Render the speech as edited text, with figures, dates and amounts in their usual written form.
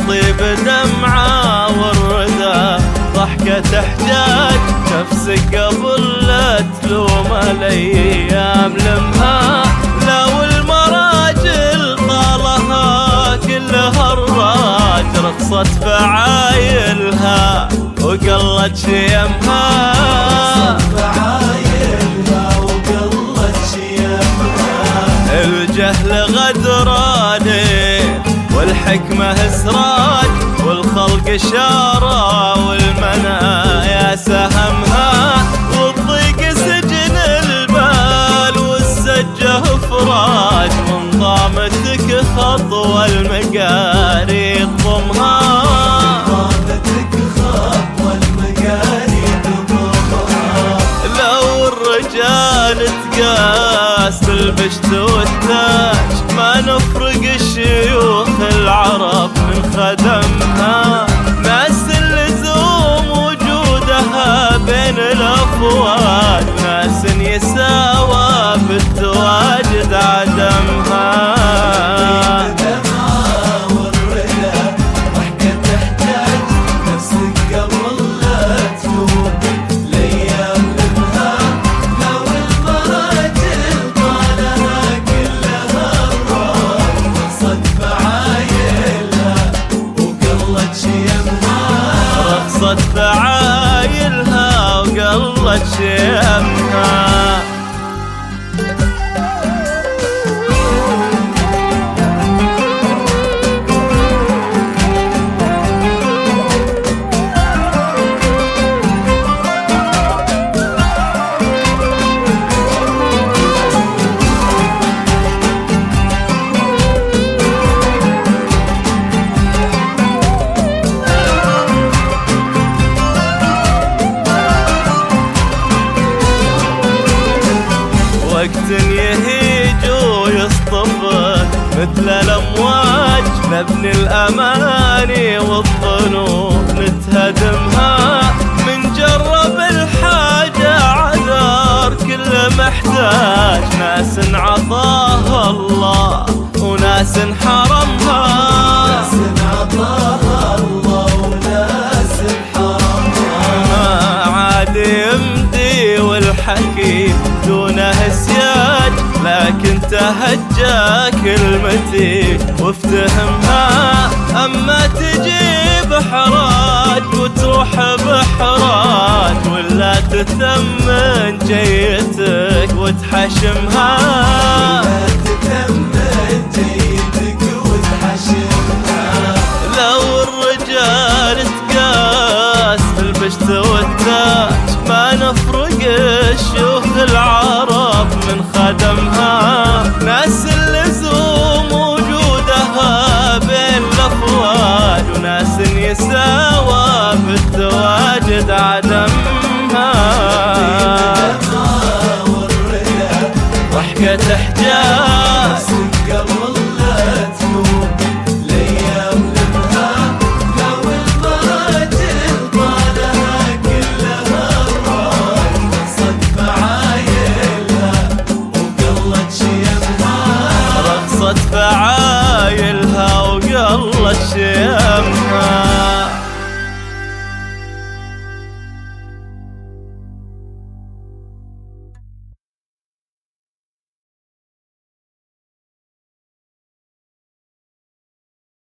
الطيب دمعة والردى ضحكة تحتاج نفسك قبل لا تلوم الأيام لمها. لو المراجل طالها كلها الراج رخصت فعايلها وقلت شيمها. الجهل غدراني والحكمة سراج والخلق شارة والمنايا سهمها. والضيق سجن البال والسجه فراج من ضامتك خطوة المقاري تضمها. لو الرجال تقاس بالبشت والتاج ما نفرق الشيوخ العرب من خدمها. ناس اللزوم وجودها بين الأفواج ناس يساوى بالتواجد عدمها. رخصت فعايلها وقلت شيمها. وقت يهيج ويصطفى مثل الأمواج نبني الأماني والظنون نتهدمها. من جرب الحاجة عذار كل محتاج ناس عطاها الله وناس حرمها. ناس عطاها الله وناس حرمها. عادي يمدي والحكي دونه سياج لكن تهجى كلمتي وافتهمها. أما تجيب حراج وتروح بحراج ولا تثمن جيتك وتحشمها.